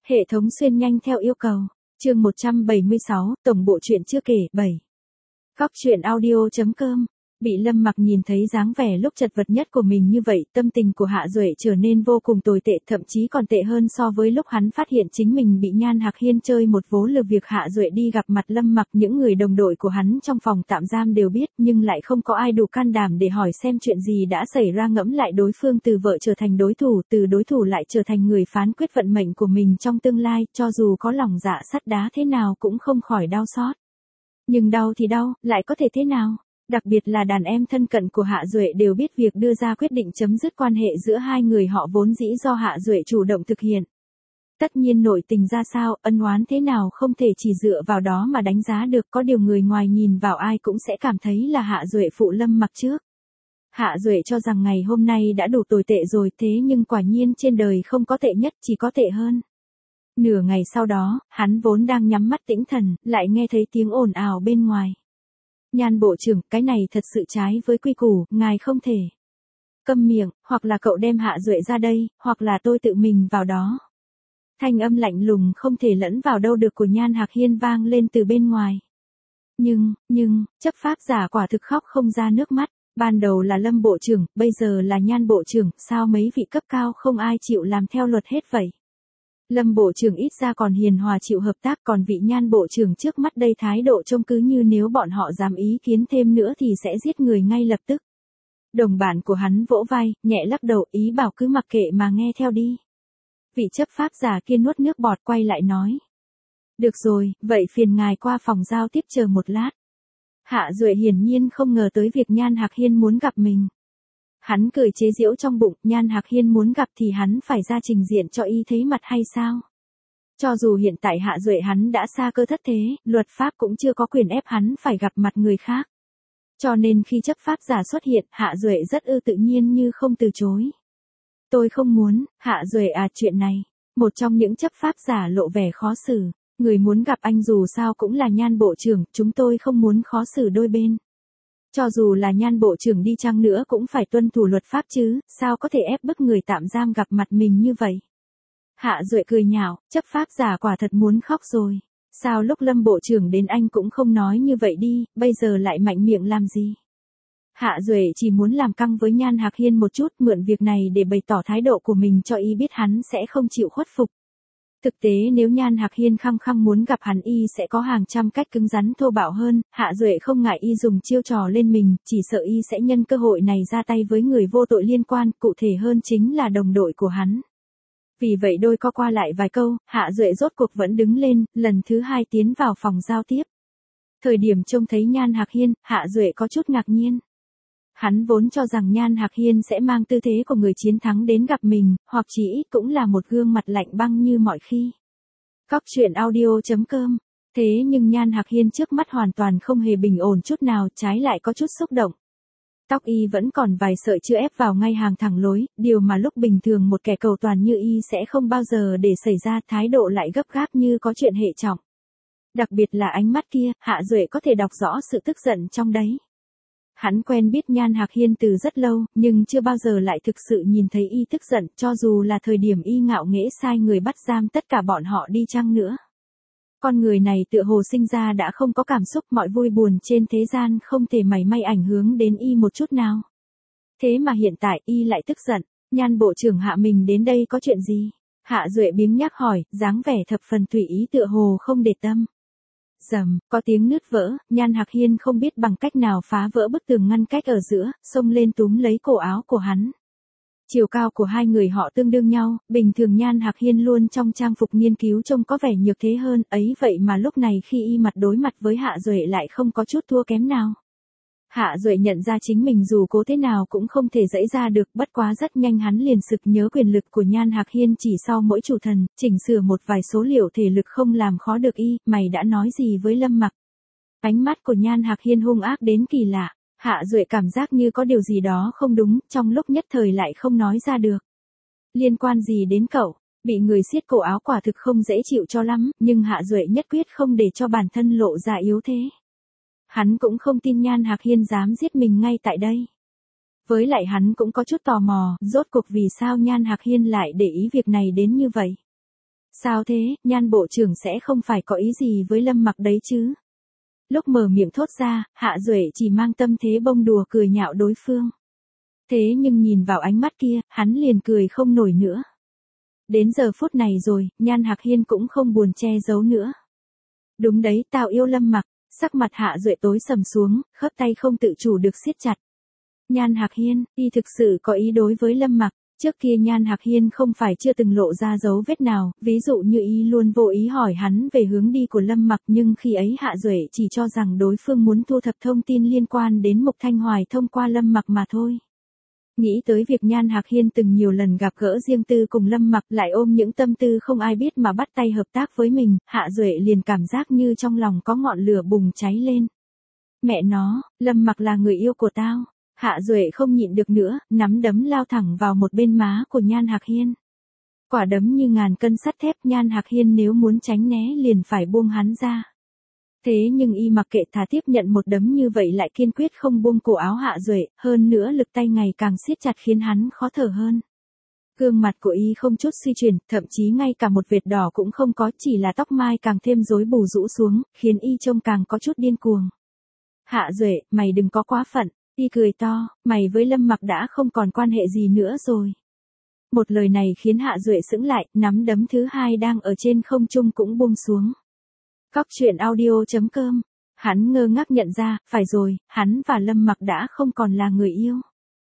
Hệ thống xuyên nhanh theo yêu cầu. Chương 176, tổng bộ truyện chưa kể, 7. Góc truyện audio.com. Bị Lâm Mặc nhìn thấy dáng vẻ lúc chật vật nhất của mình như vậy, tâm tình của Hạ Duệ trở nên vô cùng tồi tệ, thậm chí còn tệ hơn so với lúc hắn phát hiện chính mình bị Nhan Hạc Hiên chơi một vố lừa. Việc Hạ Duệ đi gặp mặt Lâm Mặc, những người đồng đội của hắn trong phòng tạm giam đều biết, nhưng lại không có ai đủ can đảm để hỏi xem chuyện gì đã xảy ra. Ngẫm lại, đối phương từ vợ trở thành đối thủ, từ đối thủ lại trở thành người phán quyết vận mệnh của mình trong tương lai, cho dù có lòng dạ sắt đá thế nào cũng không khỏi đau xót. Nhưng đau thì đau, lại có thể thế nào? Đặc biệt là đàn em thân cận của Hạ Duệ đều biết việc đưa ra quyết định chấm dứt quan hệ giữa hai người họ vốn dĩ do Hạ Duệ chủ động thực hiện. Tất nhiên nội tình ra sao, ân oán thế nào không thể chỉ dựa vào đó mà đánh giá được, có điều người ngoài nhìn vào ai cũng sẽ cảm thấy là Hạ Duệ phụ Lâm Mặc trước. Hạ Duệ cho rằng ngày hôm nay đã đủ tồi tệ rồi, thế nhưng quả nhiên trên đời không có tệ nhất, chỉ có tệ hơn. Nửa ngày sau đó, hắn vốn đang nhắm mắt tĩnh thần, lại nghe thấy tiếng ồn ào bên ngoài. Nhan bộ trưởng, cái này thật sự trái với quy củ, ngài không thể. Câm miệng, hoặc là cậu đem Hạ Duệ ra đây, hoặc là tôi tự mình vào đó. Thanh âm lạnh lùng không thể lẫn vào đâu được của Nhan Hạc Hiên vang lên từ bên ngoài. Nhưng, chấp pháp giả quả thực khóc không ra nước mắt. Ban đầu là Lâm bộ trưởng, bây giờ là Nhan bộ trưởng, sao mấy vị cấp cao không ai chịu làm theo luật hết vậy? Lâm bộ trưởng ít ra còn hiền hòa chịu hợp tác, còn vị Nhan bộ trưởng trước mắt đây thái độ trông cứ như nếu bọn họ dám ý kiến thêm nữa thì sẽ giết người ngay lập tức. Đồng bạn của hắn vỗ vai, nhẹ lắc đầu, ý bảo cứ mặc kệ mà nghe theo đi. Vị chấp pháp giả kia nuốt nước bọt, quay lại nói. Được rồi, vậy phiền ngài qua phòng giao tiếp chờ một lát. Hạ Duệ hiển nhiên không ngờ tới việc Nhan Hạc Hiên muốn gặp mình. Hắn cười chế giễu trong bụng, Nhan Hạc Hiên muốn gặp thì hắn phải ra trình diện cho y thấy mặt hay sao? Cho dù hiện tại Hạ Duệ hắn đã xa cơ thất thế, luật pháp cũng chưa có quyền ép hắn phải gặp mặt người khác. Cho nên khi chấp pháp giả xuất hiện, Hạ Duệ rất tự nhiên như không từ chối. Tôi không muốn, Hạ Duệ chuyện này. Một trong những chấp pháp giả lộ vẻ khó xử. Người muốn gặp anh dù sao cũng là Nhan bộ trưởng, chúng tôi không muốn khó xử đôi bên. Cho dù là Nhan bộ trưởng đi chăng nữa cũng phải tuân thủ luật pháp chứ, sao có thể ép bức người tạm giam gặp mặt mình như vậy? Hạ Duệ cười nhạo, chấp pháp giả quả thật muốn khóc rồi. Sao lúc Lâm bộ trưởng đến anh cũng không nói như vậy đi, bây giờ lại mạnh miệng làm gì? Hạ Duệ chỉ muốn làm căng với Nhan Hạc Hiên một chút, mượn việc này để bày tỏ thái độ của mình cho y biết hắn sẽ không chịu khuất phục. Thực tế nếu Nhan Hạc Hiên khăng khăng muốn gặp hắn y sẽ có hàng trăm cách cứng rắn thô bạo hơn, Hạ Duệ không ngại y dùng chiêu trò lên mình, chỉ sợ y sẽ nhân cơ hội này ra tay với người vô tội liên quan, cụ thể hơn chính là đồng đội của hắn. Vì vậy đôi co qua lại vài câu, Hạ Duệ rốt cuộc vẫn đứng lên, lần thứ hai tiến vào phòng giao tiếp. Thời điểm trông thấy Nhan Hạc Hiên, Hạ Duệ có chút ngạc nhiên. Hắn vốn cho rằng Nhan Hạc Hiên sẽ mang tư thế của người chiến thắng đến gặp mình, hoặc chỉ ít cũng là một gương mặt lạnh băng như mọi khi. Góc truyện audio.com. Thế nhưng Nhan Hạc Hiên trước mắt hoàn toàn không hề bình ổn chút nào, trái lại có chút xúc động. Tóc y vẫn còn vài sợi chưa ép vào ngay hàng thẳng lối, điều mà lúc bình thường một kẻ cầu toàn như y sẽ không bao giờ để xảy ra, thái độ lại gấp gáp như có chuyện hệ trọng. Đặc biệt là ánh mắt kia, Hạ Duệ có thể đọc rõ sự tức giận trong đấy. Hắn quen biết Nhan Hạc Hiên từ rất lâu, nhưng chưa bao giờ lại thực sự nhìn thấy y tức giận, cho dù là thời điểm y ngạo nghễ sai người bắt giam tất cả bọn họ đi chăng nữa. Con người này tựa hồ sinh ra đã không có cảm xúc, mọi vui buồn trên thế gian không thể mảy may ảnh hưởng đến y một chút nào. Thế mà hiện tại y lại tức giận, Nhan bộ trưởng hạ mình đến đây có chuyện gì? Hạ Duệ biếng nhắc hỏi, dáng vẻ thập phần tùy ý tựa hồ không để tâm. Rầm, có tiếng nứt vỡ, Nhan Hạc Hiên không biết bằng cách nào phá vỡ bức tường ngăn cách ở giữa, xông lên túm lấy cổ áo của hắn. Chiều cao của hai người họ tương đương nhau, bình thường Nhan Hạc Hiên luôn trong trang phục nghiên cứu trông có vẻ nhược thế hơn, ấy vậy mà lúc này khi y mặt đối mặt với Hạ Duệ lại không có chút thua kém nào. Hạ Duệ nhận ra chính mình dù cố thế nào cũng không thể giãy ra được, bất quá rất nhanh hắn liền sực nhớ quyền lực của Nhan Hạc Hiên chỉ sau mỗi chủ thần, chỉnh sửa một vài số liệu thể lực không làm khó được y, mày đã nói gì với Lâm Mặc? Ánh mắt của Nhan Hạc Hiên hung ác đến kỳ lạ, Hạ Duệ cảm giác như có điều gì đó không đúng, trong lúc nhất thời lại không nói ra được. Liên quan gì đến cậu? Bị người siết cổ áo quả thực không dễ chịu cho lắm, nhưng Hạ Duệ nhất quyết không để cho bản thân lộ ra yếu thế. Hắn cũng không tin Nhan Hạc Hiên dám giết mình ngay tại đây. Với lại hắn cũng có chút tò mò, rốt cuộc vì sao Nhan Hạc Hiên lại để ý việc này đến như vậy. Sao thế, Nhan bộ trưởng sẽ không phải có ý gì với Lâm Mặc đấy chứ? Lúc mở miệng thốt ra, Hạ Duệ chỉ mang tâm thế bông đùa cười nhạo đối phương. Thế nhưng nhìn vào ánh mắt kia, hắn liền cười không nổi nữa. Đến giờ phút này rồi, Nhan Hạc Hiên cũng không buồn che giấu nữa. Đúng đấy, tao yêu Lâm Mặc. Sắc mặt Hạ Duệ tối sầm xuống, khớp tay không tự chủ được siết chặt. Nhan Hạc Hiên, y thực sự có ý đối với Lâm Mặc. Trước kia Nhan Hạc Hiên không phải chưa từng lộ ra dấu vết nào, ví dụ như y luôn vô ý hỏi hắn về hướng đi của Lâm Mặc, nhưng khi ấy Hạ Duệ chỉ cho rằng đối phương muốn thu thập thông tin liên quan đến Mục Thanh Hoài thông qua Lâm Mặc mà thôi. Nghĩ tới việc Nhan Hạc Hiên từng nhiều lần gặp gỡ riêng tư cùng Lâm Mặc, lại ôm những tâm tư không ai biết mà bắt tay hợp tác với mình, Hạ Duệ liền cảm giác như trong lòng có ngọn lửa bùng cháy lên. Mẹ nó, Lâm Mặc là người yêu của tao. Hạ Duệ không nhịn được nữa, nắm đấm lao thẳng vào một bên má của Nhan Hạc Hiên. Quả đấm như ngàn cân sắt thép, Nhan Hạc Hiên nếu muốn tránh né liền phải buông hắn ra. Thế nhưng y mặc kệ thà tiếp nhận một đấm như vậy lại kiên quyết không buông cổ áo Hạ Duệ, hơn nữa lực tay ngày càng siết chặt khiến hắn khó thở hơn. Gương mặt của y không chút suy chuyển, thậm chí ngay cả một vệt đỏ cũng không có, chỉ là tóc mai càng thêm rối bù rũ xuống, khiến y trông càng có chút điên cuồng. Hạ Duệ, mày đừng có quá phận. Y cười to, mày với Lâm Mặc đã không còn quan hệ gì nữa rồi. Một lời này khiến Hạ Duệ sững lại, nắm đấm thứ hai đang ở trên không trung cũng buông xuống. Cóc truyện audio.com. Hắn ngơ ngác nhận ra, phải rồi, hắn và Lâm Mặc đã không còn là người yêu.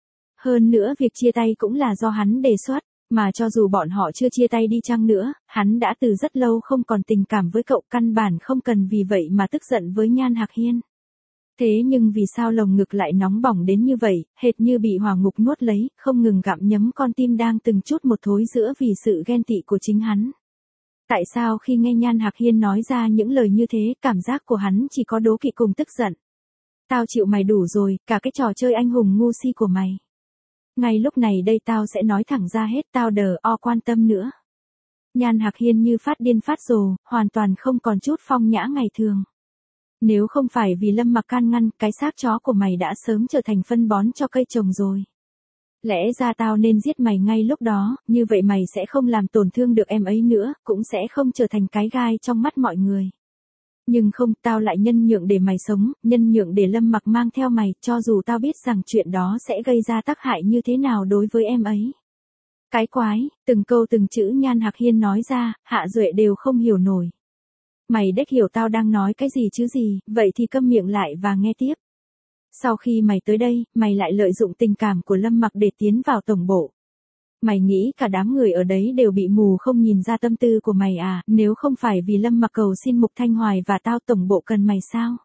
Hơn nữa việc chia tay cũng là do hắn đề xuất, mà cho dù bọn họ chưa chia tay đi chăng nữa, hắn đã từ rất lâu không còn tình cảm với cậu, căn bản không cần vì vậy mà tức giận với Nhan Hạc Hiên. Thế nhưng vì sao lồng ngực lại nóng bỏng đến như vậy, hệt như bị hỏa ngục nuốt lấy, không ngừng gặm nhấm con tim đang từng chút một thối rữa vì sự ghen tị của chính hắn. Tại sao khi nghe Nhan Hạc Hiên nói ra những lời như thế, cảm giác của hắn chỉ có đố kỵ cùng tức giận. Tao chịu mày đủ rồi, cả cái trò chơi anh hùng ngu si của mày. Ngay lúc này đây tao sẽ nói thẳng ra hết, tao đờ o quan tâm nữa. Nhan Hạc Hiên như phát điên phát rồ, hoàn toàn không còn chút phong nhã ngày thường. Nếu không phải vì Lâm Mặc can ngăn, cái xác chó của mày đã sớm trở thành phân bón cho cây trồng rồi. Lẽ ra tao nên giết mày ngay lúc đó, như vậy mày sẽ không làm tổn thương được em ấy nữa, cũng sẽ không trở thành cái gai trong mắt mọi người. Nhưng không, tao lại nhân nhượng để mày sống, nhân nhượng để Lâm Mặc mang theo mày, cho dù tao biết rằng chuyện đó sẽ gây ra tác hại như thế nào đối với em ấy. Cái quái, từng câu từng chữ Nhan Hạc Hiên nói ra, Hạ Duệ đều không hiểu nổi. Mày đếch hiểu tao đang nói cái gì chứ gì, vậy thì câm miệng lại và nghe tiếp. Sau khi mày tới đây, mày lại lợi dụng tình cảm của Lâm Mặc để tiến vào tổng bộ. Mày nghĩ cả đám người ở đấy đều bị mù không nhìn ra tâm tư của mày à, nếu không phải vì Lâm Mặc cầu xin Mục Thanh Hoài và tao, tổng bộ cần mày sao?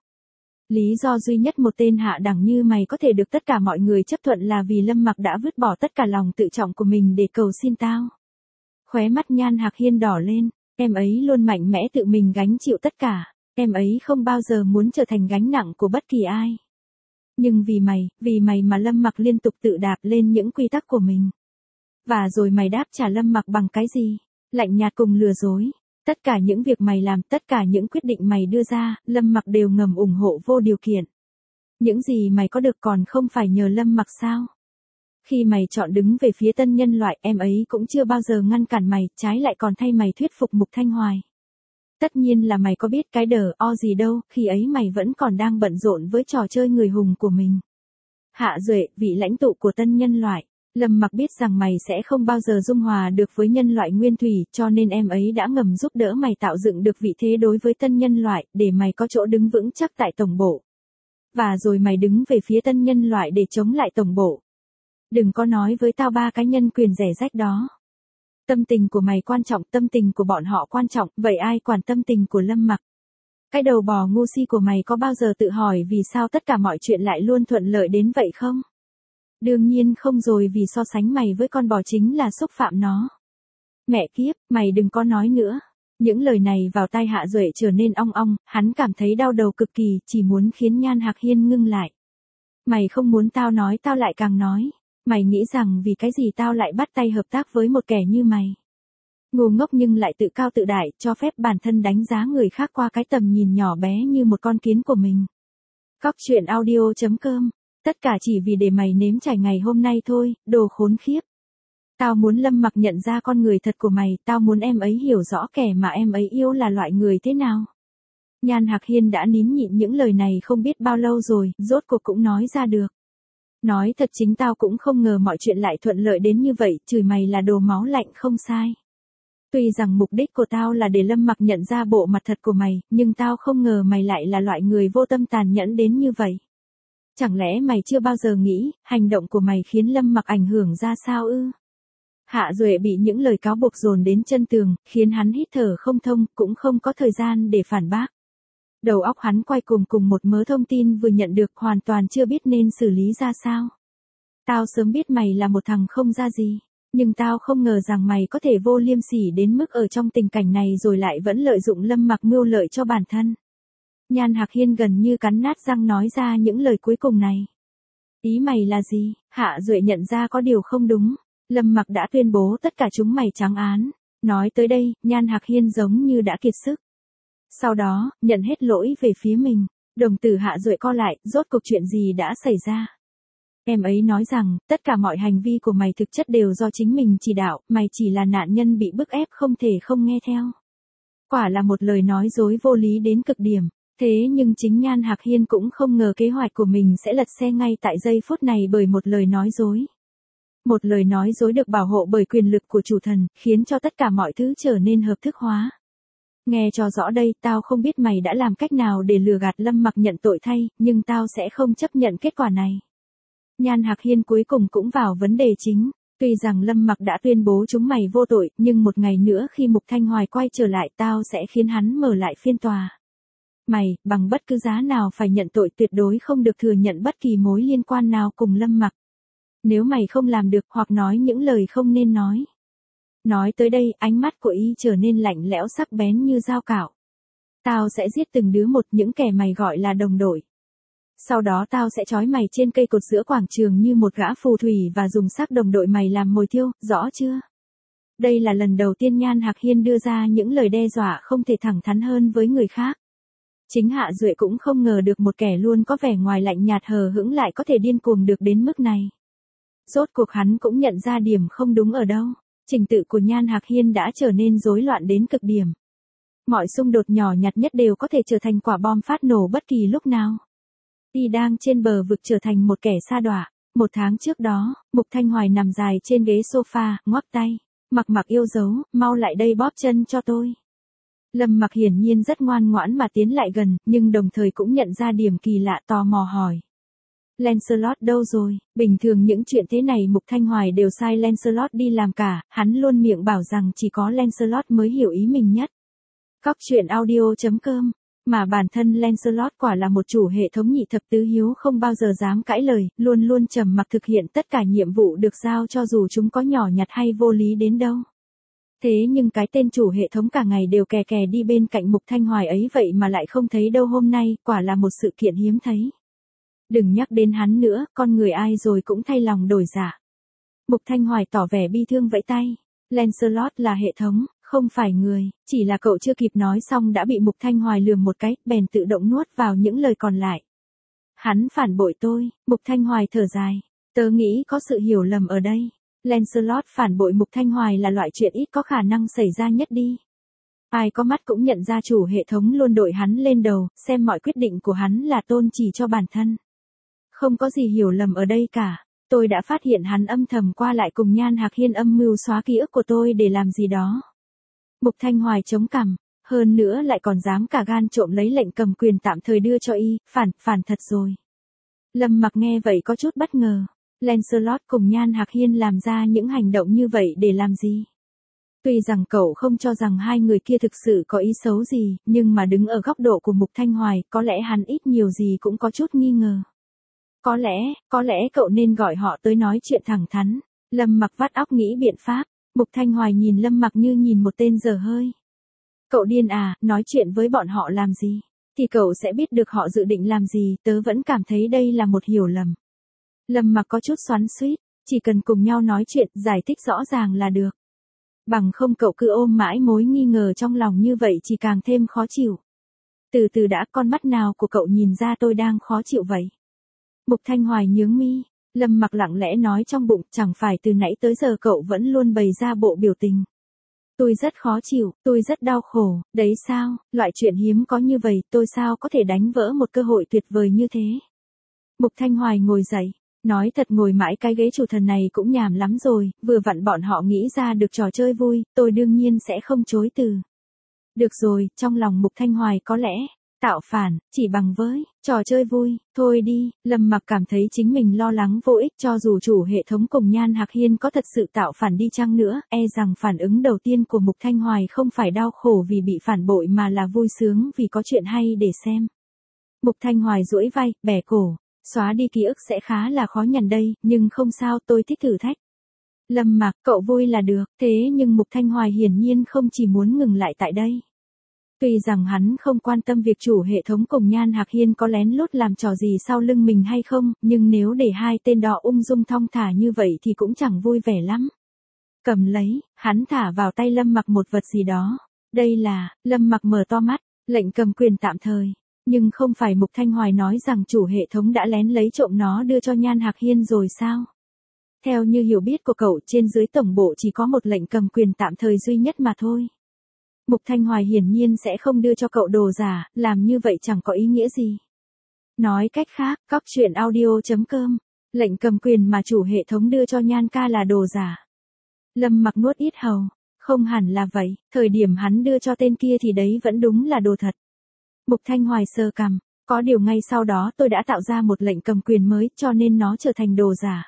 Lý do duy nhất một tên hạ đẳng như mày có thể được tất cả mọi người chấp thuận là vì Lâm Mặc đã vứt bỏ tất cả lòng tự trọng của mình để cầu xin tao. Khóe mắt Nhan Hạc Hiên đỏ lên. Em ấy luôn mạnh mẽ tự mình gánh chịu tất cả, em ấy không bao giờ muốn trở thành gánh nặng của bất kỳ ai. Nhưng vì mày mà Lâm Mặc liên tục tự đạp lên những quy tắc của mình. Và rồi mày đáp trả Lâm Mặc bằng cái gì? Lạnh nhạt cùng lừa dối. Tất cả những việc mày làm, tất cả những quyết định mày đưa ra, Lâm Mặc đều ngầm ủng hộ vô điều kiện. Những gì mày có được còn không phải nhờ Lâm Mặc sao? Khi mày chọn đứng về phía tân nhân loại, em ấy cũng chưa bao giờ ngăn cản mày, trái lại còn thay mày thuyết phục Mục Thanh Hoài. Tất nhiên là mày có biết cái đờ o gì đâu, khi ấy mày vẫn còn đang bận rộn với trò chơi người hùng của mình. Hạ Duệ, vị lãnh tụ của tân nhân loại, Lâm Mặc biết rằng mày sẽ không bao giờ dung hòa được với nhân loại nguyên thủy, cho nên em ấy đã ngầm giúp đỡ mày tạo dựng được vị thế đối với tân nhân loại, để mày có chỗ đứng vững chắc tại tổng bộ. Và rồi mày đứng về phía tân nhân loại để chống lại tổng bộ. Đừng có nói với tao ba cái nhân quyền rẻ rách đó. Tâm tình của mày quan trọng, tâm tình của bọn họ quan trọng, vậy ai quản tâm tình của Lâm Mặc? Cái đầu bò ngu si của mày có bao giờ tự hỏi vì sao tất cả mọi chuyện lại luôn thuận lợi đến vậy không? Đương nhiên không rồi, vì so sánh mày với con bò chính là xúc phạm nó. Mẹ kiếp, mày đừng có nói nữa. Những lời này vào tai Hạ Duệ trở nên ong ong, hắn cảm thấy đau đầu cực kỳ, chỉ muốn khiến Nhan Hạc Hiên ngưng lại. Mày không muốn tao nói, tao lại càng nói. Mày nghĩ rằng vì cái gì tao lại bắt tay hợp tác với một kẻ như mày? Ngu ngốc nhưng lại tự cao tự đại, cho phép bản thân đánh giá người khác qua cái tầm nhìn nhỏ bé như một con kiến của mình. Cóc truyện audio.com. Tất cả chỉ vì để mày nếm trải ngày hôm nay thôi, đồ khốn khiếp. Tao muốn Lâm Mặc nhận ra con người thật của mày, tao muốn em ấy hiểu rõ kẻ mà em ấy yêu là loại người thế nào. Nhan Hạc Hiên đã nín nhịn những lời này không biết bao lâu rồi, rốt cuộc cũng nói ra được. Nói thật chính tao cũng không ngờ mọi chuyện lại thuận lợi đến như vậy, chửi mày là đồ máu lạnh không sai. Tuy rằng mục đích của tao là để Lâm Mặc nhận ra bộ mặt thật của mày, nhưng tao không ngờ mày lại là loại người vô tâm tàn nhẫn đến như vậy. Chẳng lẽ mày chưa bao giờ nghĩ, hành động của mày khiến Lâm Mặc ảnh hưởng ra sao ư? Hạ Duệ bị những lời cáo buộc dồn đến chân tường, khiến hắn hít thở không thông, cũng không có thời gian để phản bác. Đầu óc hắn quay cùng một mớ thông tin vừa nhận được, hoàn toàn chưa biết nên xử lý ra sao. Tao sớm biết mày là một thằng không ra gì, nhưng tao không ngờ rằng mày có thể vô liêm sỉ đến mức ở trong tình cảnh này rồi lại vẫn lợi dụng Lâm Mặc mưu lợi cho bản thân. Nhan Hạc Hiên gần như cắn nát răng nói ra những lời cuối cùng này. Ý mày là gì? Hạ Duệ nhận ra có điều không đúng. Lâm Mặc đã tuyên bố tất cả chúng mày trắng án. Nói tới đây, Nhan Hạc Hiên giống như đã kiệt sức. Sau đó, nhận hết lỗi về phía mình. Đồng tử Hạ Duệ co lại, rốt cuộc chuyện gì đã xảy ra? Em ấy nói rằng, tất cả mọi hành vi của mày thực chất đều do chính mình chỉ đạo, mày chỉ là nạn nhân bị bức ép không thể không nghe theo. Quả là một lời nói dối vô lý đến cực điểm. Thế nhưng chính Nhan Hạc Hiên cũng không ngờ kế hoạch của mình sẽ lật xe ngay tại giây phút này bởi một lời nói dối. Một lời nói dối được bảo hộ bởi quyền lực của chủ thần, khiến cho tất cả mọi thứ trở nên hợp thức hóa. Nghe cho rõ đây, tao không biết mày đã làm cách nào để lừa gạt Lâm Mặc nhận tội thay, nhưng tao sẽ không chấp nhận kết quả này. Nhan Hạc Hiên cuối cùng cũng vào vấn đề chính. Tuy rằng Lâm Mặc đã tuyên bố chúng mày vô tội, nhưng một ngày nữa khi Mục Thanh Hoài quay trở lại tao sẽ khiến hắn mở lại phiên tòa. Mày, bằng bất cứ giá nào phải nhận tội, tuyệt đối không được thừa nhận bất kỳ mối liên quan nào cùng Lâm Mặc. Nếu mày không làm được hoặc nói những lời không nên nói. Nói tới đây, ánh mắt của y trở nên lạnh lẽo sắc bén như dao cạo. Tao sẽ giết từng đứa một, những kẻ mày gọi là đồng đội. Sau đó tao sẽ trói mày trên cây cột giữa quảng trường như một gã phù thủy và dùng xác đồng đội mày làm mồi thiêu, rõ chưa? Đây là lần đầu tiên Nhan Hạc Hiên đưa ra những lời đe dọa không thể thẳng thắn hơn với người khác. Chính Hạ Duệ cũng không ngờ được một kẻ luôn có vẻ ngoài lạnh nhạt hờ hững lại có thể điên cuồng được đến mức này. Rốt cuộc hắn cũng nhận ra điểm không đúng ở đâu. Trình tự của Nhan Hạc Hiên đã trở nên rối loạn đến cực điểm. Mọi xung đột nhỏ nhặt nhất đều có thể trở thành quả bom phát nổ bất kỳ lúc nào. Y đang trên bờ vực trở thành một kẻ sa đọa. Một tháng trước đó, Mục Thanh Hoài nằm dài trên ghế sofa, ngoắc tay. Mặc yêu dấu, mau lại đây bóp chân cho tôi. Lâm Mặc hiển nhiên rất ngoan ngoãn mà tiến lại gần, nhưng đồng thời cũng nhận ra điểm kỳ lạ, tò mò hỏi. Lancelot đâu rồi? Bình thường những chuyện thế này Mục Thanh Hoài đều sai Lancelot đi làm cả, hắn luôn miệng bảo rằng chỉ có Lancelot mới hiểu ý mình nhất. Cóc truyện audio.com. Mà bản thân Lancelot quả là một chủ hệ thống nhị thập tứ hiếu không bao giờ dám cãi lời, luôn luôn trầm mặc thực hiện tất cả nhiệm vụ được giao cho dù chúng có nhỏ nhặt hay vô lý đến đâu. Thế nhưng cái tên chủ hệ thống cả ngày đều kè kè đi bên cạnh Mục Thanh Hoài ấy vậy mà lại không thấy đâu hôm nay, quả là một sự kiện hiếm thấy. Đừng nhắc đến hắn nữa, con người ai rồi cũng thay lòng đổi dạ. Mục Thanh Hoài tỏ vẻ bi thương vẫy tay. Lancelot là hệ thống, không phải người, chỉ là cậu chưa kịp nói xong đã bị Mục Thanh Hoài lườm một cái, bèn tự động nuốt vào những lời còn lại. Hắn phản bội tôi, Mục Thanh Hoài thở dài. Tớ nghĩ có sự hiểu lầm ở đây. Lancelot phản bội Mục Thanh Hoài là loại chuyện ít có khả năng xảy ra nhất đi. Ai có mắt cũng nhận ra chủ hệ thống luôn đội hắn lên đầu, xem mọi quyết định của hắn là tôn chỉ cho bản thân. Không có gì hiểu lầm ở đây cả. Tôi đã phát hiện hắn âm thầm qua lại cùng Nhan Hạc Hiên âm mưu xóa ký ức của tôi để làm gì đó. Mục Thanh Hoài chống cằm, hơn nữa lại còn dám cả gan trộm lấy lệnh cầm quyền tạm thời đưa cho y, phản thật rồi. Lâm Mặc nghe vậy có chút bất ngờ. Lancelot cùng Nhan Hạc Hiên làm ra những hành động như vậy để làm gì? Tuy rằng cậu không cho rằng hai người kia thực sự có ý xấu gì, nhưng mà đứng ở góc độ của Mục Thanh Hoài, có lẽ hắn ít nhiều gì cũng có chút nghi ngờ. Có lẽ cậu nên gọi họ tới nói chuyện thẳng thắn. Lâm Mặc vắt óc nghĩ biện pháp. Mục Thanh Hoài nhìn Lâm Mặc như nhìn một tên dở hơi. Cậu điên à, nói chuyện với bọn họ làm gì? Thì cậu sẽ biết được họ dự định làm gì, tớ vẫn cảm thấy đây là một hiểu lầm. Lâm Mặc có chút xoắn xuýt, chỉ cần cùng nhau nói chuyện, giải thích rõ ràng là được. Bằng không cậu cứ ôm mãi mối nghi ngờ trong lòng như vậy chỉ càng thêm khó chịu. Từ từ đã, con mắt nào của cậu nhìn ra tôi đang khó chịu vậy? Mục Thanh Hoài nhướng mi. Lâm Mặc lặng lẽ nói trong bụng, chẳng phải từ nãy tới giờ cậu vẫn luôn bày ra bộ biểu tình. Tôi rất khó chịu, tôi rất đau khổ, đấy sao, loại chuyện hiếm có như vậy, tôi sao có thể đánh vỡ một cơ hội tuyệt vời như thế. Mục Thanh Hoài ngồi dậy, nói thật ngồi mãi cái ghế chủ thần này cũng nhàm lắm rồi, vừa vặn bọn họ nghĩ ra được trò chơi vui, tôi đương nhiên sẽ không chối từ. Được rồi, trong lòng Mục Thanh Hoài có lẽ, tạo phản, chỉ bằng với, trò chơi vui, thôi đi, Lâm Mặc cảm thấy chính mình lo lắng vô ích cho dù chủ hệ thống cùng Nhan Hạc Hiên có thật sự tạo phản đi chăng nữa, e rằng phản ứng đầu tiên của Mục Thanh Hoài không phải đau khổ vì bị phản bội mà là vui sướng vì có chuyện hay để xem. Mục Thanh Hoài duỗi vai, bẻ cổ, xóa đi ký ức sẽ khá là khó nhằn đây, nhưng không sao tôi thích thử thách. Lâm Mặc, cậu vui là được, thế nhưng Mục Thanh Hoài hiển nhiên không chỉ muốn ngừng lại tại đây. Tuy rằng hắn không quan tâm việc chủ hệ thống cùng Nhan Hạc Hiên có lén lút làm trò gì sau lưng mình hay không, nhưng nếu để hai tên đó ung dung thong thả như vậy thì cũng chẳng vui vẻ lắm. Cầm lấy, hắn thả vào tay Lâm Mặc một vật gì đó. Đây là, Lâm Mặc mở to mắt, lệnh cầm quyền tạm thời. Nhưng không phải Mục Thanh Hoài nói rằng chủ hệ thống đã lén lấy trộm nó đưa cho Nhan Hạc Hiên rồi sao? Theo như hiểu biết của cậu, trên dưới tổng bộ chỉ có một lệnh cầm quyền tạm thời duy nhất mà thôi. Mục Thanh Hoài hiển nhiên sẽ không đưa cho cậu đồ giả, làm như vậy chẳng có ý nghĩa gì. Nói cách khác, cóc truyện audio.com, lệnh cầm quyền mà chủ hệ thống đưa cho Nhan ca là đồ giả. Lâm Mặc nuốt ít hầu, không hẳn là vậy, thời điểm hắn đưa cho tên kia thì đấy vẫn đúng là đồ thật. Mục Thanh Hoài sờ cằm, có điều ngay sau đó tôi đã tạo ra một lệnh cầm quyền mới cho nên nó trở thành đồ giả.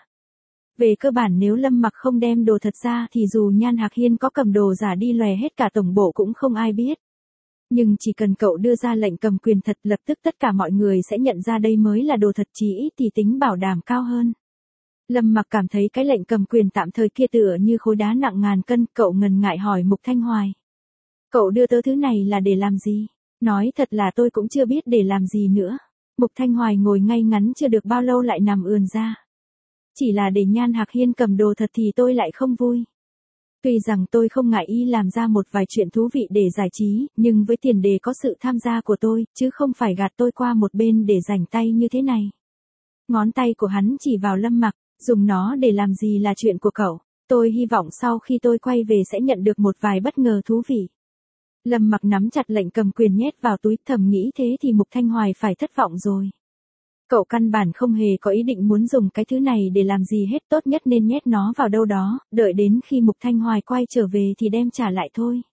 Về cơ bản nếu Lâm Mặc không đem đồ thật ra thì dù Nhan Hạc Hiên có cầm đồ giả đi lòe hết cả tổng bộ cũng không ai biết. Nhưng chỉ cần cậu đưa ra lệnh cầm quyền thật lập tức tất cả mọi người sẽ nhận ra đây mới là đồ thật, chí ít thì tính bảo đảm cao hơn. Lâm Mặc cảm thấy cái lệnh cầm quyền tạm thời kia tựa như khối đá nặng ngàn cân, cậu ngần ngại hỏi Mục Thanh Hoài. Cậu đưa tớ thứ này là để làm gì? Nói thật là tôi cũng chưa biết để làm gì nữa. Mục Thanh Hoài ngồi ngay ngắn chưa được bao lâu lại nằm ườn ra. Chỉ là để Nhan Hạc Hiên cầm đồ thật thì tôi lại không vui. Tuy rằng tôi không ngại y làm ra một vài chuyện thú vị để giải trí, nhưng với tiền đề có sự tham gia của tôi, chứ không phải gạt tôi qua một bên để rảnh tay như thế này. Ngón tay của hắn chỉ vào Lâm Mặc, dùng nó để làm gì là chuyện của cậu. Tôi hy vọng sau khi tôi quay về sẽ nhận được một vài bất ngờ thú vị. Lâm Mặc nắm chặt lệnh cầm quyền nhét vào túi, thầm nghĩ thế thì Mục Thanh Hoài phải thất vọng rồi. Cậu căn bản không hề có ý định muốn dùng cái thứ này để làm gì hết, tốt nhất nên nhét nó vào đâu đó, đợi đến khi Mục Thanh Hoài quay trở về thì đem trả lại thôi.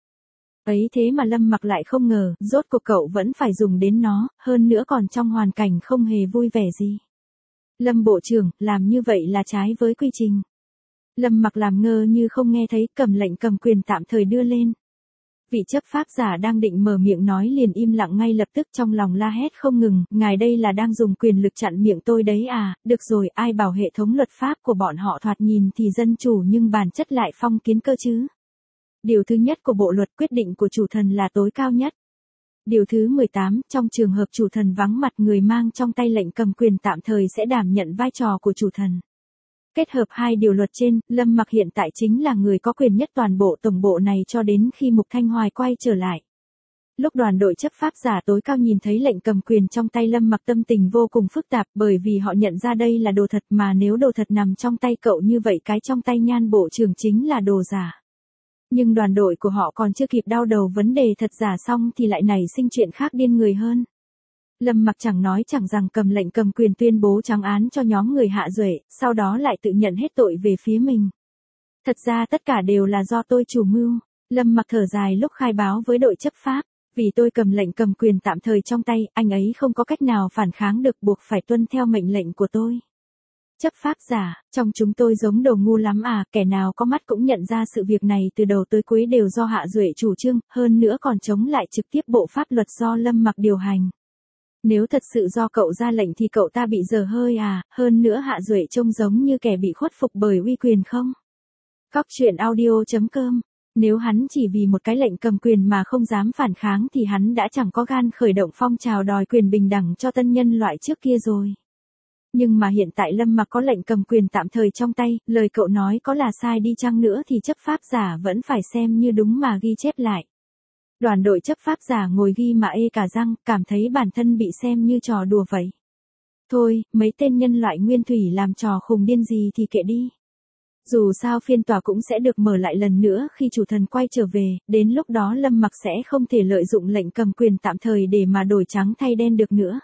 Ấy thế mà Lâm Mặc lại không ngờ, rốt cuộc cậu vẫn phải dùng đến nó, hơn nữa còn trong hoàn cảnh không hề vui vẻ gì. Lâm Bộ trưởng, làm như vậy là trái với quy trình. Lâm Mặc làm ngơ như không nghe thấy, cầm lệnh cầm quyền tạm thời đưa lên. Vị chấp pháp giả đang định mở miệng nói liền im lặng ngay lập tức, trong lòng la hét không ngừng, ngài đây là đang dùng quyền lực chặn miệng tôi đấy à, được rồi, ai bảo hệ thống luật pháp của bọn họ thoạt nhìn thì dân chủ nhưng bản chất lại phong kiến cơ chứ. Điều thứ nhất của bộ luật, quyết định của chủ thần là tối cao nhất. Điều thứ 18, trong trường hợp chủ thần vắng mặt, người mang trong tay lệnh cầm quyền tạm thời sẽ đảm nhận vai trò của chủ thần. Kết hợp hai điều luật trên, Lâm Mặc hiện tại chính là người có quyền nhất toàn bộ tổng bộ này cho đến khi Mục Thanh Hoài quay trở lại. Lúc đoàn đội chấp pháp giả tối cao nhìn thấy lệnh cầm quyền trong tay Lâm Mặc, tâm tình vô cùng phức tạp, bởi vì họ nhận ra đây là đồ thật, mà nếu đồ thật nằm trong tay cậu như vậy cái trong tay Nhan Bộ trưởng chính là đồ giả. Nhưng đoàn đội của họ còn chưa kịp đau đầu vấn đề thật giả xong thì lại nảy sinh chuyện khác điên người hơn. Lâm Mặc chẳng nói chẳng rằng cầm lệnh cầm quyền tuyên bố trắng án cho nhóm người Hạ Duệ, sau đó lại tự nhận hết tội về phía mình. Thật ra tất cả đều là do tôi chủ mưu. Lâm Mặc thở dài lúc khai báo với đội chấp pháp, vì tôi cầm lệnh cầm quyền tạm thời trong tay, anh ấy không có cách nào phản kháng được, buộc phải tuân theo mệnh lệnh của tôi. Chấp pháp giả, trong chúng tôi giống đồ ngu lắm à, kẻ nào có mắt cũng nhận ra sự việc này từ đầu tới cuối đều do Hạ Duệ chủ trương, hơn nữa còn chống lại trực tiếp bộ pháp luật do Lâm Mặc điều hành. Nếu thật sự do cậu ra lệnh thì cậu ta bị dở hơi à, hơn nữa Hạ Duệ trông giống như kẻ bị khuất phục bởi uy quyền không? Cóc truyện audio.com, nếu hắn chỉ vì một cái lệnh cầm quyền mà không dám phản kháng thì hắn đã chẳng có gan khởi động phong trào đòi quyền bình đẳng cho tân nhân loại trước kia rồi. Nhưng mà hiện tại Lâm Mặc có lệnh cầm quyền tạm thời trong tay, lời cậu nói có là sai đi chăng nữa thì chấp pháp giả vẫn phải xem như đúng mà ghi chép lại. Đoàn đội chấp pháp giả ngồi ghi mà ê cả răng, cảm thấy bản thân bị xem như trò đùa vậy. Thôi, mấy tên nhân loại nguyên thủy làm trò khùng điên gì thì kệ đi. Dù sao phiên tòa cũng sẽ được mở lại lần nữa khi chủ thần quay trở về, đến lúc đó Lâm Mặc sẽ không thể lợi dụng lệnh cầm quyền tạm thời để mà đổi trắng thay đen được nữa.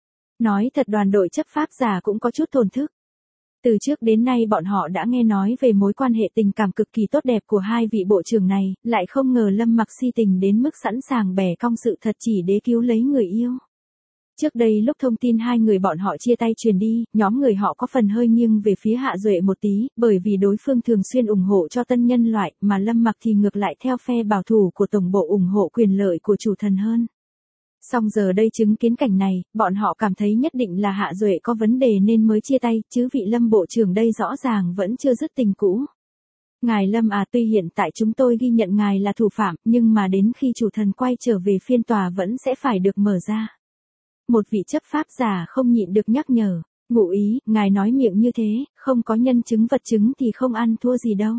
Nói thật đoàn đội chấp pháp giả cũng có chút thổn thức. Từ trước đến nay bọn họ đã nghe nói về mối quan hệ tình cảm cực kỳ tốt đẹp của hai vị bộ trưởng này, lại không ngờ Lâm Mặc si tình đến mức sẵn sàng bẻ cong sự thật chỉ để cứu lấy người yêu. Trước đây lúc thông tin hai người bọn họ chia tay truyền đi, nhóm người họ có phần hơi nghiêng về phía Hạ Duệ một tí, bởi vì đối phương thường xuyên ủng hộ cho tân nhân loại, mà Lâm Mặc thì ngược lại theo phe bảo thủ của tổng bộ ủng hộ quyền lợi của chủ thần hơn. Song giờ đây chứng kiến cảnh này, bọn họ cảm thấy nhất định là Hạ Duệ có vấn đề nên mới chia tay, chứ vị Lâm bộ trưởng đây rõ ràng vẫn chưa dứt tình cũ. Ngài Lâm à, tuy hiện tại chúng tôi ghi nhận ngài là thủ phạm, nhưng mà đến khi chủ thần quay trở về phiên tòa vẫn sẽ phải được mở ra. Một vị chấp pháp giả không nhịn được nhắc nhở, ngụ ý, ngài nói miệng như thế, không có nhân chứng vật chứng thì không ăn thua gì đâu.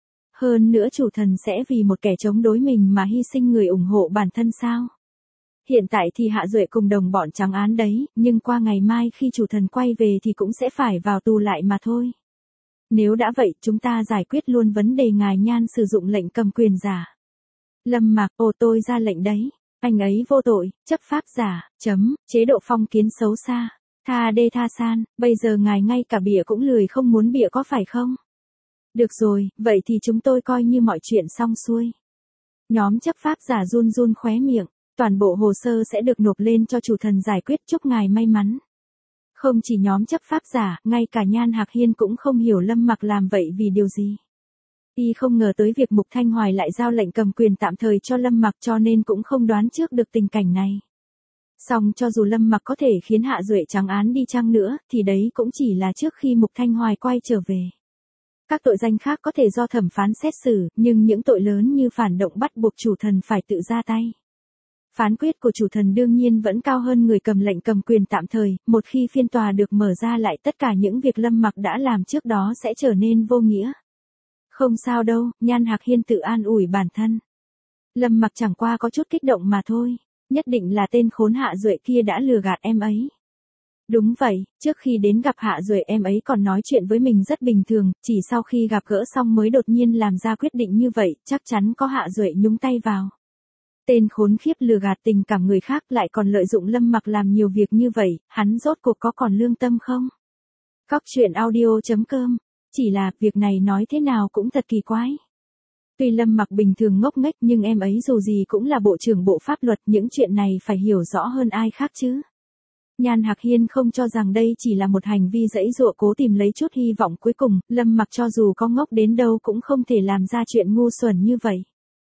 Hơn nữa chủ thần sẽ vì một kẻ chống đối mình mà hy sinh người ủng hộ bản thân sao? Hiện tại thì Hạ Duệ cùng đồng bọn trắng án đấy, nhưng qua ngày mai khi chủ thần quay về thì cũng sẽ phải vào tù lại mà thôi. Nếu đã vậy, chúng ta giải quyết luôn vấn đề ngài Nhan sử dụng lệnh cầm quyền giả. Lâm Mặc, tôi ra lệnh đấy. Anh ấy vô tội, chấp pháp giả, chế độ phong kiến xấu xa. Tha đê tha san, bây giờ ngài ngay cả bịa cũng lười không muốn bịa có phải không? Được rồi, vậy thì chúng tôi coi như mọi chuyện xong xuôi. Nhóm chấp pháp giả run run khóe miệng, toàn bộ hồ sơ sẽ được nộp lên cho chủ thần giải quyết, chúc ngài may mắn. Không chỉ nhóm chấp pháp giả, ngay cả Nhan Hạc Hiên cũng không hiểu Lâm Mặc làm vậy vì điều gì. Y không ngờ tới việc Mục Thanh Hoài lại giao lệnh cầm quyền tạm thời cho Lâm Mặc cho nên cũng không đoán trước được tình cảnh này. Song cho dù Lâm Mặc có thể khiến Hạ Duệ trắng án đi chăng nữa, thì đấy cũng chỉ là trước khi Mục Thanh Hoài quay trở về. Các tội danh khác có thể do thẩm phán xét xử, nhưng những tội lớn như phản động bắt buộc chủ thần phải tự ra tay. Phán quyết của chủ thần đương nhiên vẫn cao hơn người cầm lệnh cầm quyền tạm thời, một khi phiên tòa được mở ra lại tất cả những việc Lâm Mặc đã làm trước đó sẽ trở nên vô nghĩa. Không sao đâu, Nhan Hạc Hiên tự an ủi bản thân. Lâm Mặc chẳng qua có chút kích động mà thôi, nhất định là tên khốn Hạ Duệ kia đã lừa gạt em ấy. Đúng vậy, trước khi đến gặp Hạ Duệ em ấy còn nói chuyện với mình rất bình thường, chỉ sau khi gặp gỡ xong mới đột nhiên làm ra quyết định như vậy, chắc chắn có Hạ Duệ nhúng tay vào. Tên khốn khiếp lừa gạt tình cảm người khác lại còn lợi dụng Lâm Mặc làm nhiều việc như vậy, hắn rốt cuộc có còn lương tâm không? Cóc truyện audio.com. Chỉ là, việc này nói thế nào cũng thật kỳ quái. Tuy Lâm Mặc bình thường ngốc nghếch nhưng em ấy dù gì cũng là bộ trưởng bộ pháp luật, những chuyện này phải hiểu rõ hơn ai khác chứ. Nhan Hạc Hiên không cho rằng đây chỉ là một hành vi giãy giụa cố tìm lấy chút hy vọng cuối cùng, Lâm Mặc cho dù có ngốc đến đâu cũng không thể làm ra chuyện ngu xuẩn như vậy.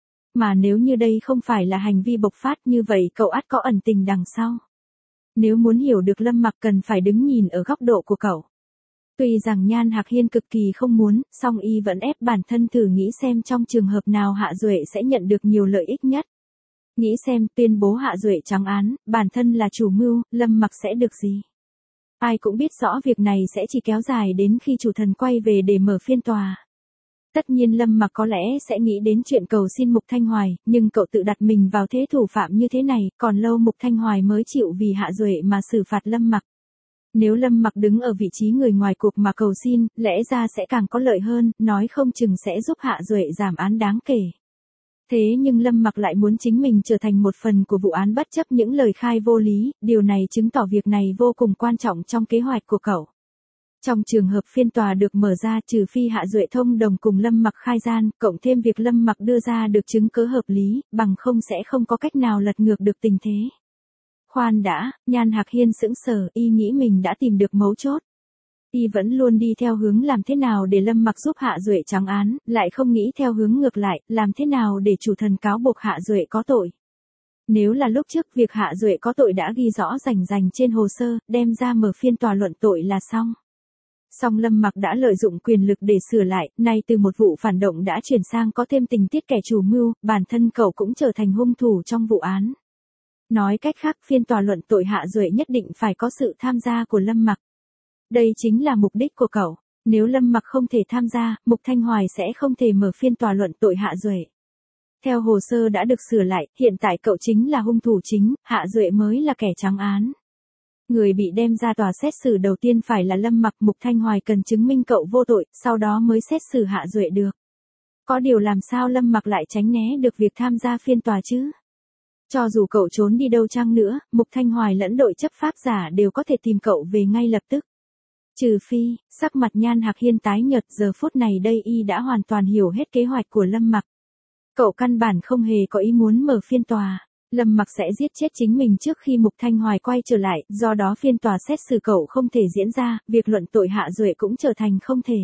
Mà nếu như đây không phải là hành vi bộc phát như vậy cậu ắt có ẩn tình đằng sau. Nếu muốn hiểu được Lâm Mặc cần phải đứng nhìn ở góc độ của cậu. Tuy rằng Nhan Hạc Hiên cực kỳ không muốn, song y vẫn ép bản thân thử nghĩ xem trong trường hợp nào Hạ Duệ sẽ nhận được nhiều lợi ích nhất. Nghĩ xem tuyên bố Hạ Duệ trắng án, bản thân là chủ mưu, Lâm Mặc sẽ được gì. Ai cũng biết rõ việc này sẽ chỉ kéo dài đến khi chủ thần quay về để mở phiên tòa. Tất nhiên Lâm Mặc có lẽ sẽ nghĩ đến chuyện cầu xin Mục Thanh Hoài, nhưng cậu tự đặt mình vào thế thủ phạm như thế này, còn lâu Mục Thanh Hoài mới chịu vì Hạ Duệ mà xử phạt Lâm Mặc. Nếu Lâm Mặc đứng ở vị trí người ngoài cuộc mà cầu xin, lẽ ra sẽ càng có lợi hơn, nói không chừng sẽ giúp Hạ Duệ giảm án đáng kể. Thế nhưng Lâm Mặc lại muốn chính mình trở thành một phần của vụ án bất chấp những lời khai vô lý, điều này chứng tỏ việc này vô cùng quan trọng trong kế hoạch của cậu. Trong trường hợp phiên tòa được mở ra trừ phi Hạ Duệ thông đồng cùng Lâm Mặc khai gian, cộng thêm việc Lâm Mặc đưa ra được chứng cứ hợp lý, bằng không sẽ không có cách nào lật ngược được tình thế. Khoan đã, Nhan Hạc Hiên sững sờ, y nghĩ mình đã tìm được mấu chốt. Y vẫn luôn đi theo hướng làm thế nào để Lâm Mặc giúp Hạ Duệ trắng án, lại không nghĩ theo hướng ngược lại, làm thế nào để chủ thần cáo buộc Hạ Duệ có tội. Nếu là lúc trước việc Hạ Duệ có tội đã ghi rõ rành rành trên hồ sơ, đem ra mở phiên tòa luận tội là xong. Song Lâm Mặc đã lợi dụng quyền lực để sửa lại, nay từ một vụ phản động đã chuyển sang có thêm tình tiết kẻ chủ mưu, bản thân cậu cũng trở thành hung thủ trong vụ án. Nói cách khác, phiên tòa luận tội Hạ Duệ nhất định phải có sự tham gia của Lâm Mặc. Đây chính là mục đích của cậu. Nếu Lâm Mặc không thể tham gia, Mục Thanh Hoài sẽ không thể mở phiên tòa luận tội Hạ Duệ. Theo hồ sơ đã được sửa lại, hiện tại cậu chính là hung thủ chính, Hạ Duệ mới là kẻ trắng án. Người bị đem ra tòa xét xử đầu tiên phải là Lâm Mặc. Mục Thanh Hoài cần chứng minh cậu vô tội, sau đó mới xét xử Hạ Duệ được. Có điều làm sao Lâm Mặc lại tránh né được việc tham gia phiên tòa chứ? Cho dù cậu trốn đi đâu chăng nữa, Mục Thanh Hoài lẫn đội chấp pháp giả đều có thể tìm cậu về ngay lập tức. Trừ phi, sắc mặt Nhan Hạc Hiên tái nhợt, giờ phút này đây y đã hoàn toàn hiểu hết kế hoạch của Lâm Mặc. Cậu căn bản không hề có ý muốn mở phiên tòa. Lâm Mặc sẽ giết chết chính mình trước khi Mục Thanh Hoài quay trở lại, do đó phiên tòa xét xử cậu không thể diễn ra, việc luận tội Hạ Duệ cũng trở thành không thể.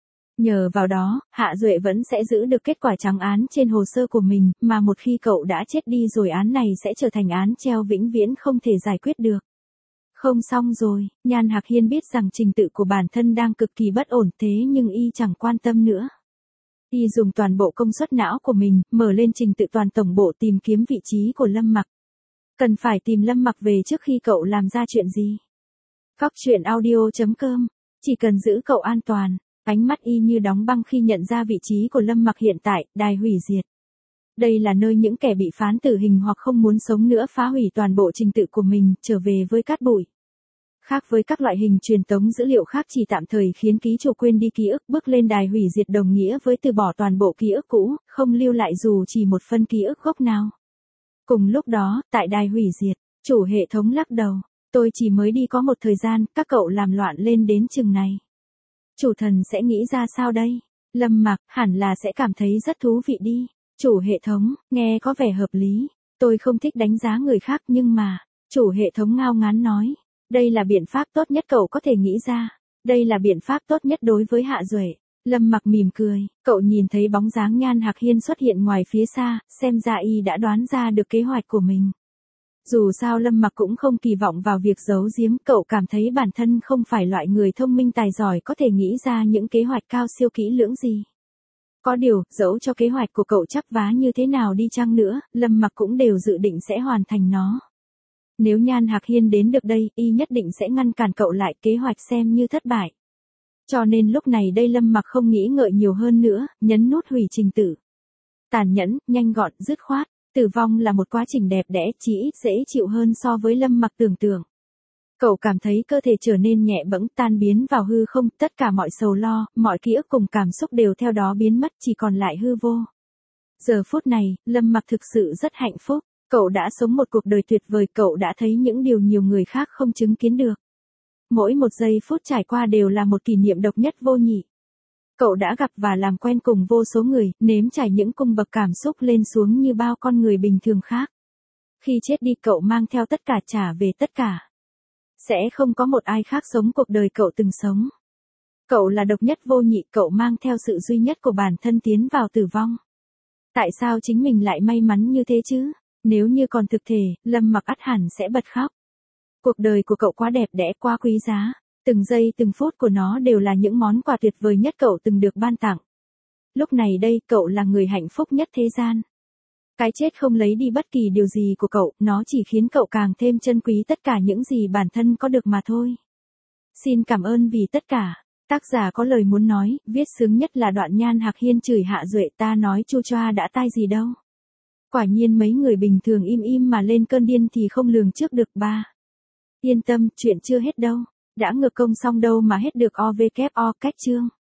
Nhờ vào đó, Hạ Duệ vẫn sẽ giữ được kết quả trắng án trên hồ sơ của mình, mà một khi cậu đã chết đi rồi án này sẽ trở thành án treo vĩnh viễn không thể giải quyết được. Không xong rồi, Nhan Hạc Hiên biết rằng trình tự của bản thân đang cực kỳ bất ổn, thế nhưng y chẳng quan tâm nữa. Y dùng toàn bộ công suất não của mình, mở lên trình tự toàn tổng bộ tìm kiếm vị trí của Lâm Mặc. Cần phải tìm Lâm Mặc về trước khi cậu làm ra chuyện gì. Góc truyện audio.com, chỉ cần giữ cậu an toàn. Ánh mắt y như đóng băng khi nhận ra vị trí của Lâm Mặc hiện tại, đài hủy diệt. Đây là nơi những kẻ bị phán tử hình hoặc không muốn sống nữa phá hủy toàn bộ trình tự của mình, trở về với cát bụi. Khác với các loại hình truyền tống dữ liệu khác chỉ tạm thời khiến ký chủ quên đi ký ức, bước lên đài hủy diệt đồng nghĩa với từ bỏ toàn bộ ký ức cũ, không lưu lại dù chỉ một phân ký ức gốc nào. Cùng lúc đó, tại đài hủy diệt, chủ hệ thống lắc đầu, tôi chỉ mới đi có một thời gian, các cậu làm loạn lên đến chừng này. Chủ thần sẽ nghĩ ra sao đây? Lâm Mặc hẳn là sẽ cảm thấy rất thú vị đi. Chủ hệ thống, nghe có vẻ hợp lý. Tôi không thích đánh giá người khác nhưng mà, chủ hệ thống ngao ngán nói. Đây là biện pháp tốt nhất cậu có thể nghĩ ra. Đây là biện pháp tốt nhất đối với Hạ Duệ. Lâm Mặc mỉm cười, cậu nhìn thấy bóng dáng Nhan Hạc Hiên xuất hiện ngoài phía xa, xem ra y đã đoán ra được kế hoạch của mình. Dù sao Lâm Mặc cũng không kỳ vọng vào việc giấu giếm, cậu cảm thấy bản thân không phải loại người thông minh tài giỏi có thể nghĩ ra những kế hoạch cao siêu kỹ lưỡng gì. Có điều, dẫu cho kế hoạch của cậu chắp vá như thế nào đi chăng nữa, Lâm Mặc cũng đều dự định sẽ hoàn thành nó. Nếu Nhan Hạc Hiên đến được đây, y nhất định sẽ ngăn cản cậu lại, kế hoạch xem như thất bại. Cho nên lúc này đây Lâm Mặc không nghĩ ngợi nhiều hơn nữa, nhấn nút hủy trình tự. Tàn nhẫn, nhanh gọn, dứt khoát. Tử vong là một quá trình đẹp đẽ, chỉ ít dễ chịu hơn so với Lâm Mặc tưởng tượng. Cậu cảm thấy cơ thể trở nên nhẹ bẫng, tan biến vào hư không, tất cả mọi sầu lo, mọi ký ức cùng cảm xúc đều theo đó biến mất, chỉ còn lại hư vô. Giờ phút này, Lâm Mặc thực sự rất hạnh phúc. Cậu đã sống một cuộc đời tuyệt vời, cậu đã thấy những điều nhiều người khác không chứng kiến được. Mỗi một giây phút trải qua đều là một kỷ niệm độc nhất vô nhị. Cậu đã gặp và làm quen cùng vô số người, nếm trải những cung bậc cảm xúc lên xuống như bao con người bình thường khác. Khi chết đi cậu mang theo tất cả, trả về tất cả. Sẽ không có một ai khác sống cuộc đời cậu từng sống. Cậu là độc nhất vô nhị, cậu mang theo sự duy nhất của bản thân tiến vào tử vong. Tại sao chính mình lại may mắn như thế chứ? Nếu như còn thực thể, Lâm Mặc ắt hẳn sẽ bật khóc. Cuộc đời của cậu quá đẹp đẽ, quá quý giá. Từng giây từng phút của nó đều là những món quà tuyệt vời nhất cậu từng được ban tặng. Lúc này đây, cậu là người hạnh phúc nhất thế gian. Cái chết không lấy đi bất kỳ điều gì của cậu, nó chỉ khiến cậu càng thêm trân quý tất cả những gì bản thân có được mà thôi. Xin cảm ơn vì tất cả. Tác giả có lời muốn nói, viết sướng nhất là đoạn Nhan Hạc Hiên chửi Hạ Duệ, ta nói chu choa đã tai gì đâu. Quả nhiên mấy người bình thường im im mà lên cơn điên thì không lường trước được ba. Yên tâm, chuyện chưa hết đâu. Đã ngược công xong đâu mà hết được OVKO cách chương.